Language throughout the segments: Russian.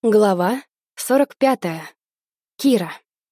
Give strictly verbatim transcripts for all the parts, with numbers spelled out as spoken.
Глава сорок пятая. Кира.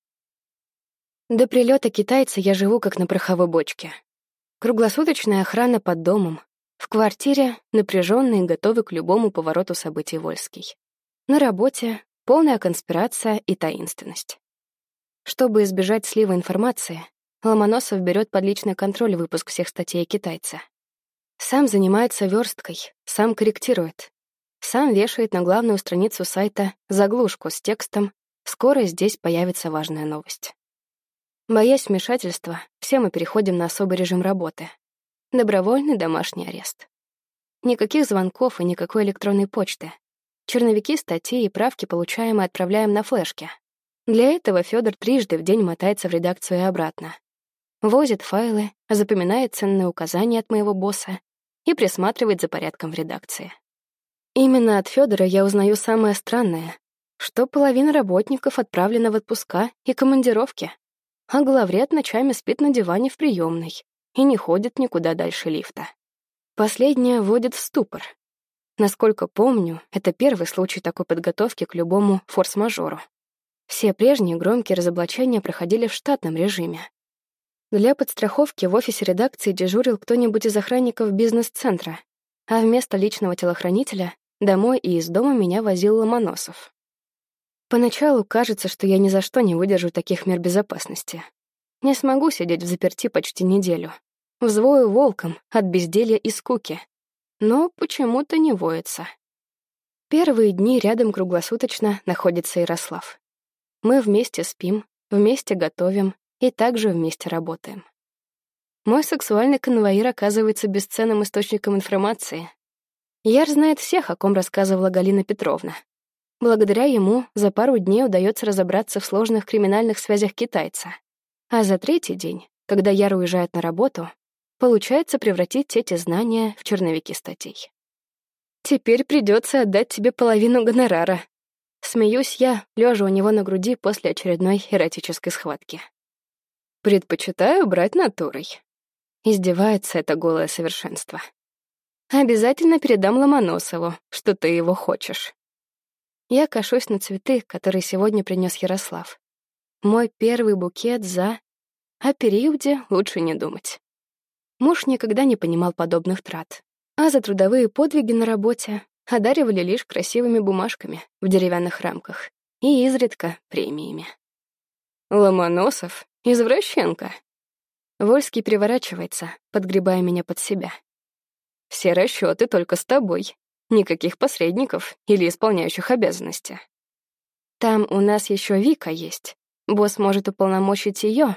До прилета китайца я живу как на пороховой бочке. Круглосуточная охрана под домом. В квартире напряженный и готовый к любому повороту событий Вольский. На работе полная конспирация и таинственность. Чтобы избежать слива информации, Ломоносов берет под личный контроль выпуск всех статей китайца. Сам занимается версткой, сам корректирует. Сам вешает на главную страницу сайта заглушку с текстом «Скоро здесь появится важная новость». Боясь вмешательства, все мы переходим на особый режим работы. Добровольный домашний арест. Никаких звонков и никакой электронной почты. Черновики статей и правки получаем и отправляем на флешке. Для этого Фёдор трижды в день мотается в редакцию и обратно. Возит файлы, запоминает ценные указания от моего босса и присматривает за порядком в редакции. Именно от Фёдора я узнаю самое странное, что половина работников отправлена в отпуска и командировки, а главред ночами спит на диване в приёмной и не ходит никуда дальше лифта. Последнее вводит в ступор. Насколько помню, это первый случай такой подготовки к любому форс-мажору. Все прежние громкие разоблачения проходили в штатном режиме. Для подстраховки в офисе редакции дежурил кто-нибудь из охранников бизнес-центра, а вместо личного телохранителя домой и из дома меня возил Ломоносов. Поначалу кажется, что я ни за что не выдержу таких мер безопасности. Не смогу сидеть взаперти почти неделю. Взвою волком от безделья и скуки. Но почему-то не воется. Первые дни рядом круглосуточно находится Ярослав. Мы вместе спим, вместе готовим и также вместе работаем. Мой сексуальный конвоир оказывается бесценным источником информации. Яр знает всех, о ком рассказывала Галина Петровна. Благодаря ему за пару дней удается разобраться в сложных криминальных связях китайца. А за третий день, когда Яр уезжает на работу, получается превратить эти знания в черновики статей. «Теперь придется отдать тебе половину гонорара», — смеюсь я, лежа у него на груди после очередной эротической схватки. «Предпочитаю брать натурой», — издевается это голое совершенство. «Обязательно передам Ломоносову, что ты его хочешь». Я кашусь на цветы, которые сегодня принес Ярослав. Мой первый букет за... О периоде лучше не думать. Муж никогда не понимал подобных трат, а за трудовые подвиги на работе одаривали лишь красивыми бумажками в деревянных рамках и изредка премиями. «Ломоносов — извращенка». Вольский переворачивается, подгребая меня под себя. «Все расчеты только с тобой. Никаких посредников или исполняющих обязанности. Там у нас еще Вика есть. Босс может уполномочить ее.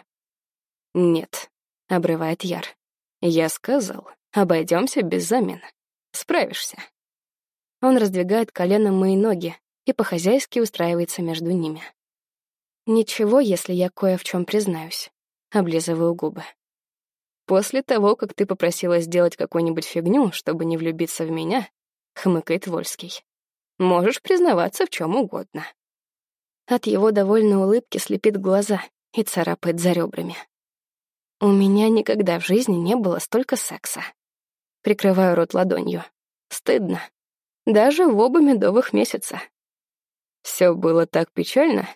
«Нет», — обрывает Яр. «Я сказал, обойдемся без замен. Справишься». Он раздвигает коленом мои ноги и по-хозяйски устраивается между ними. «Ничего, если я кое в чем признаюсь», — облизываю губы. «После того, как ты попросила сделать какую-нибудь фигню, чтобы не влюбиться в меня», — хмыкает Вольский, «можешь признаваться в чем угодно». От его довольной улыбки слепит глаза и царапает за ребрами. У меня никогда в жизни не было столько секса. Прикрываю рот ладонью. Стыдно. Даже в оба медовых месяца. Все было так печально.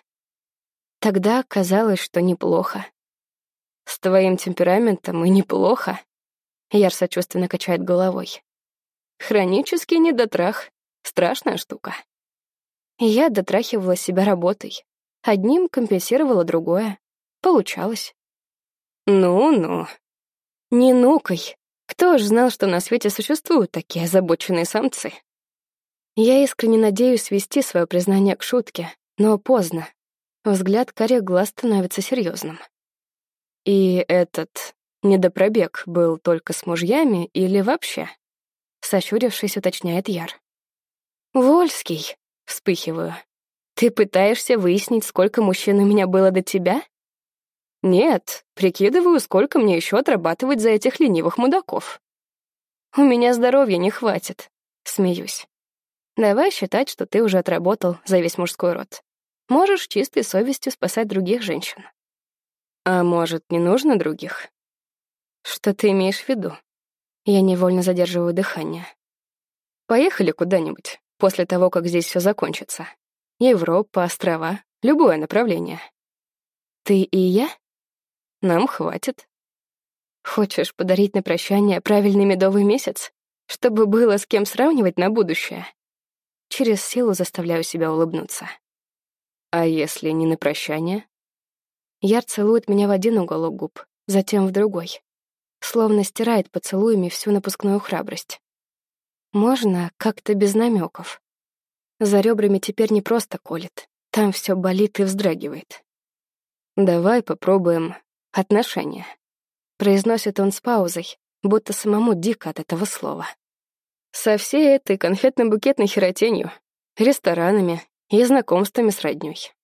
Тогда казалось, что неплохо. С твоим темпераментом и неплохо. Яр сочувственно качает головой. Хронический недотрах. Страшная штука. Я дотрахивала себя работой. Одним компенсировала другое. Получалось. Ну-ну. Не нукай. Кто ж знал, что на свете существуют такие озабоченные самцы? Я искренне надеюсь свести свое признание к шутке, но поздно. Взгляд карих глаз становится серьезным. И этот недопробег был только с мужьями или вообще? Сощурившись, уточняет Яр. «Вольский», — вспыхиваю, — «ты пытаешься выяснить, сколько мужчин у меня было до тебя?» «Нет, прикидываю, сколько мне еще отрабатывать за этих ленивых мудаков». «У меня здоровья не хватит», — смеюсь. «Давай считать, что ты уже отработал за весь мужской род. Можешь чистой совестью спасать других женщин». «А может, не нужно других?» «Что ты имеешь в виду?» Я невольно задерживаю дыхание. «Поехали куда-нибудь, после того, как здесь все закончится. Европа, острова, любое направление. Ты и я? Нам хватит. Хочешь подарить на прощание правильный медовый месяц, чтобы было с кем сравнивать на будущее? Через силу заставляю себя улыбнуться. А если не на прощание? Яр целует меня в один уголок губ, затем в другой. Словно стирает поцелуями всю напускную храбрость. Можно как-то без намеков. За ребрами теперь не просто колет. Там все болит и вздрагивает. «Давай попробуем отношения», — произносит он с паузой, будто самому дико от этого слова. Со всей этой конфетно-букетной херотенью, ресторанами и знакомствами с роднёй.